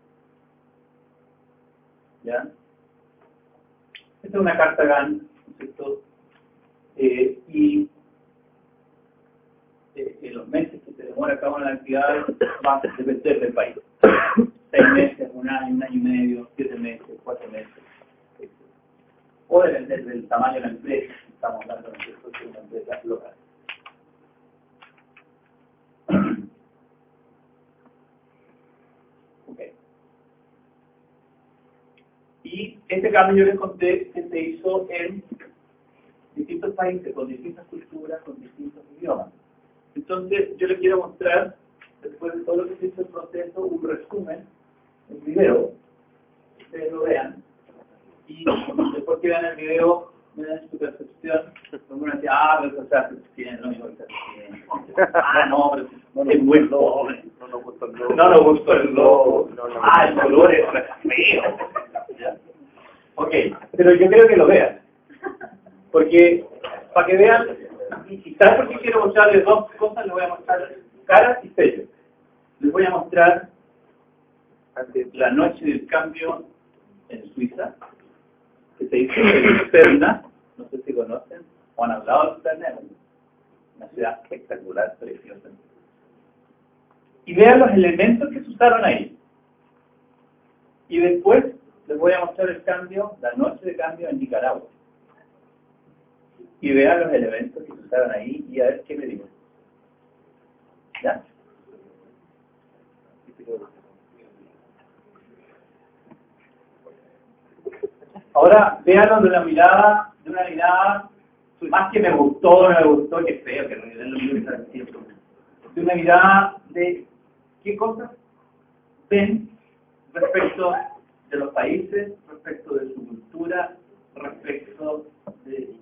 ¿Ya? Esta es una carta GAN, ¿no es cierto? Y en los meses que se demora cada una de las actividades va a depender del país. 6 meses, un año y medio, 7 meses, 4 meses. O depender del tamaño de la empresa. Estamos hablando de una empresa local. Okay. Y este cambio yo les conté que se hizo en distintos países, con distintas culturas, con distintos idiomas. Entonces, yo les quiero mostrar, después de todo lo que se hizo el proceso, un resumen, un video, que ustedes lo vean, y después que vean el video, me dan su percepción. Uno decía, pero o sea, tienen lo mismo que se tiene. No, pero es muy pobre. No nos gustó el logo. No nos gustó el logo. El color es feo. Ok, pero yo creo que lo vean. Porque, para que vean, y ¿sabes por qué quiero mostrarles dos cosas? Les voy a mostrar caras y sellos. Les voy a mostrar la noche del cambio en Suiza, que se hizo en Berna, no sé si conocen, o han hablado de Berna, una ciudad espectacular, preciosa. Y vean los elementos que se usaron ahí. Y después les voy a mostrar el cambio, la noche de cambio en Nicaragua. Y vean los elementos que se usaron ahí y a ver qué me digo. ¿Ya? Ahora, véanlo de una mirada más que me gustó o no me gustó, qué feo, que en realidad es lo mismo que está diciendo. De una mirada de qué cosas ven respecto de los países, respecto de su cultura, respecto de